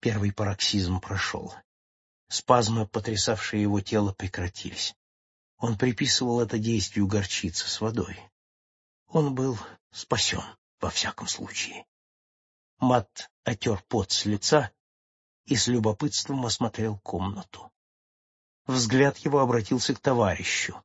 Первый пароксизм прошел. Спазмы, потрясавшие его тело, прекратились. Он приписывал это действию горчицы с водой. Он был спасен, во всяком случае. Матт отер пот с лица и с любопытством осмотрел комнату. Взгляд его обратился к товарищу.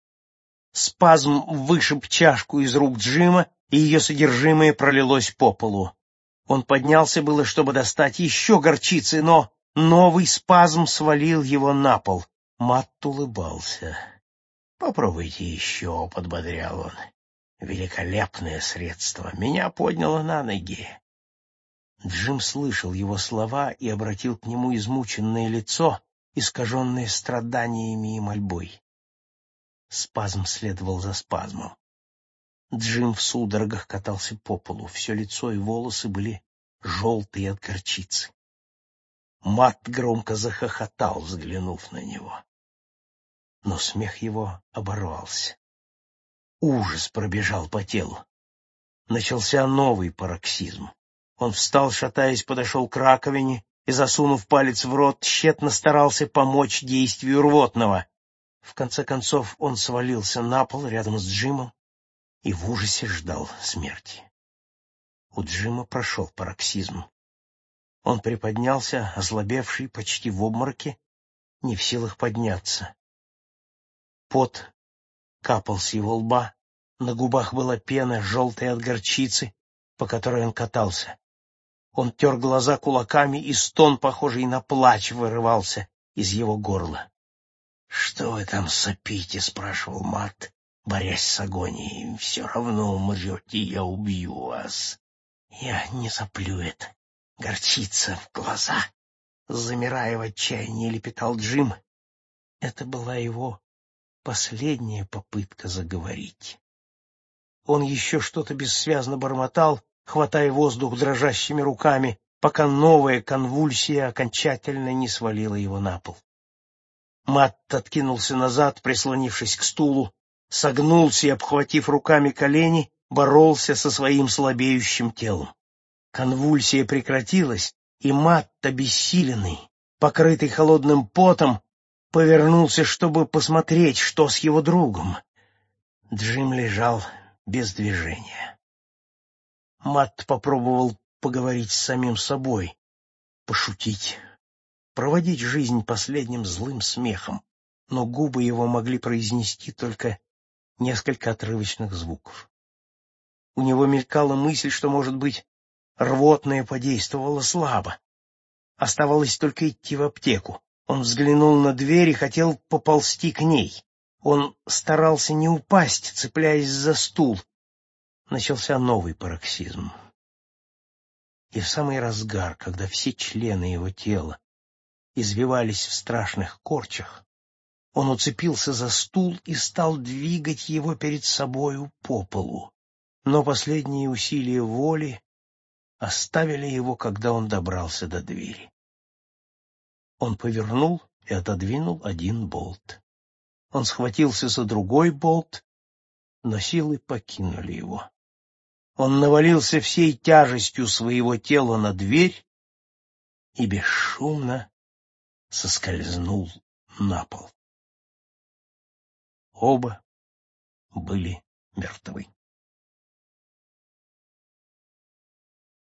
Спазм вышиб чашку из рук Джима, и ее содержимое пролилось по полу. Он поднялся было, чтобы достать еще горчицы, но новый спазм свалил его на пол. Матт улыбался. «Попробуйте еще», — подбодрял он. «Великолепное средство. Меня подняло на ноги». Джим слышал его слова и обратил к нему измученное лицо, искаженное страданиями и мольбой. Спазм следовал за спазмом. Джим в судорогах катался по полу, все лицо и волосы были желтые от горчицы. Матт громко захохотал, взглянув на него. Но смех его оборвался. Ужас пробежал по телу. Начался новый пароксизм. Он встал, шатаясь, подошел к раковине и, засунув палец в рот, тщетно старался помочь действию рвотного. В конце концов он свалился на пол рядом с Джимом и в ужасе ждал смерти. У Джима прошел пароксизм. Он приподнялся, ослабевший, почти в обмороке, не в силах подняться. Пот капал с его лба, на губах была пена, желтая от горчицы, по которой он катался. Он тер глаза кулаками, и стон, похожий на плач, вырывался из его горла. — Что вы там сопите? — спрашивал Матт, борясь с агонией. — Все равно умрете, я убью вас. — Я не соплю это. Горчица в глаза. Замирая в отчаянии, лепетал Джим. Это была его последняя попытка заговорить. Он еще что-то бессвязно бормотал, хватая воздух дрожащими руками, пока новая конвульсия окончательно не свалила его на пол. Матт откинулся назад, прислонившись к стулу, согнулся и, обхватив руками колени, боролся со своим слабеющим телом. Конвульсия прекратилась, и Матт, обессиленный, покрытый холодным потом, повернулся, чтобы посмотреть, что с его другом. Джим лежал без движения. Матт попробовал поговорить с самим собой, пошутить, проводить жизнь последним злым смехом, но губы его могли произнести только несколько отрывочных звуков. У него мелькала мысль, что, может быть, рвотное подействовало слабо. Оставалось только идти в аптеку. Он взглянул на дверь и хотел поползти к ней. Он старался не упасть, цепляясь за стул. Начался новый пароксизм. И в самый разгар, когда все члены его тела извивались в страшных корчах, он уцепился за стул и стал двигать его перед собою по полу. Но последние усилия воли оставили его, когда он добрался до двери. Он повернул и отодвинул один болт. Он схватился за другой болт, но силы покинули его. Он навалился всей тяжестью своего тела на дверь и бесшумно соскользнул на пол. Оба были мертвы.